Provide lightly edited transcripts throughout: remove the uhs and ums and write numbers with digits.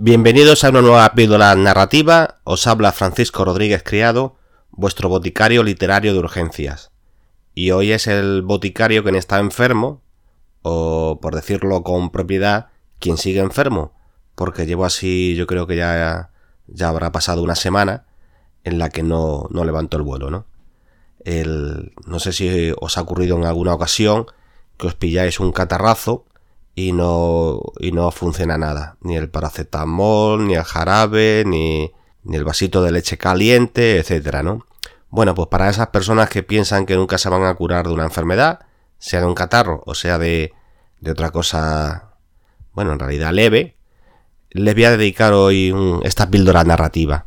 Bienvenidos a una nueva píldora narrativa. Os habla Francisco Rodríguez Criado, vuestro boticario literario de urgencias. Y hoy es el boticario quien está enfermo, o por decirlo con propiedad, quien sigue enfermo, porque llevo así, yo creo que ya habrá pasado una semana en la que no levanto el vuelo, ¿no? No sé si os ha ocurrido en alguna ocasión que os pilláis un catarrazo y no funciona nada, ni el paracetamol, ni el jarabe, ni el vasito de leche caliente, etcétera, ¿no? Bueno, pues para esas personas que piensan que nunca se van a curar de una enfermedad, sea de un catarro o sea de otra cosa, bueno, en realidad leve, les voy a dedicar hoy esta píldora narrativa.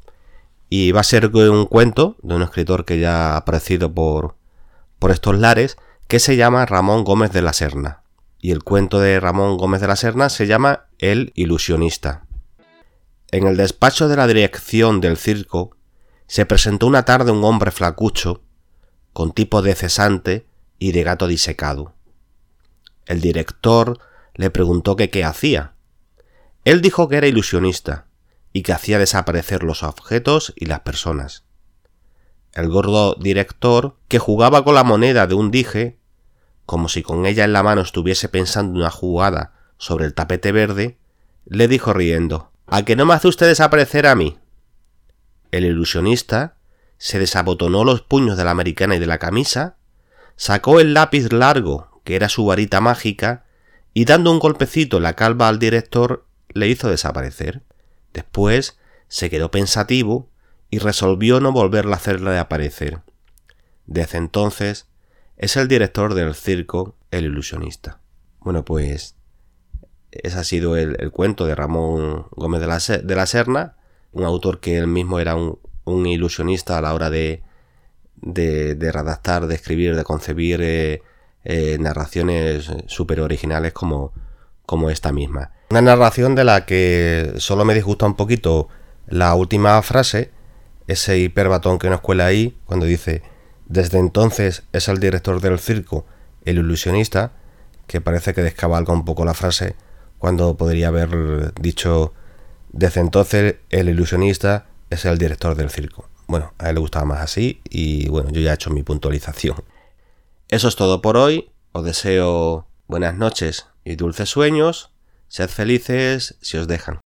Y va a ser un cuento de un escritor que ya ha aparecido por estos lares, que se llama Ramón Gómez de la Serna. Y el cuento de Ramón Gómez de la Serna se llama El ilusionista. En el despacho de la dirección del circo se presentó una tarde un hombre flacucho, con tipo de cesante y de gato disecado. El director le preguntó que qué hacía. Él dijo que era ilusionista y que hacía desaparecer los objetos y las personas. El gordo director, que jugaba con la moneda de un dije, como si con ella en la mano estuviese pensando una jugada sobre el tapete verde, le dijo riendo: ¿A que no me hace usted desaparecer a mí? El ilusionista se desabotonó los puños de la americana y de la camisa, sacó el lápiz largo, que era su varita mágica, y dando un golpecito en la calva al director, le hizo desaparecer. Después se quedó pensativo y resolvió no volverle a hacerle aparecer. Desde entonces es el director del circo El ilusionista. Bueno, pues ese ha sido el cuento de Ramón Gómez de la Serna, un autor que él mismo era un ilusionista a la hora de redactar, de escribir, de concebir narraciones súper originales como esta misma. Una narración de la que solo me disgusta un poquito la última frase, ese hiperbatón que nos cuela ahí, cuando dice: desde entonces es el director del circo el ilusionista, que parece que descabalga un poco la frase, cuando podría haber dicho: desde entonces el ilusionista es el director del circo. Bueno, a él le gustaba más así y bueno, yo ya he hecho mi puntualización. Eso es todo por hoy. Os deseo buenas noches y dulces sueños. Sed felices si os dejan.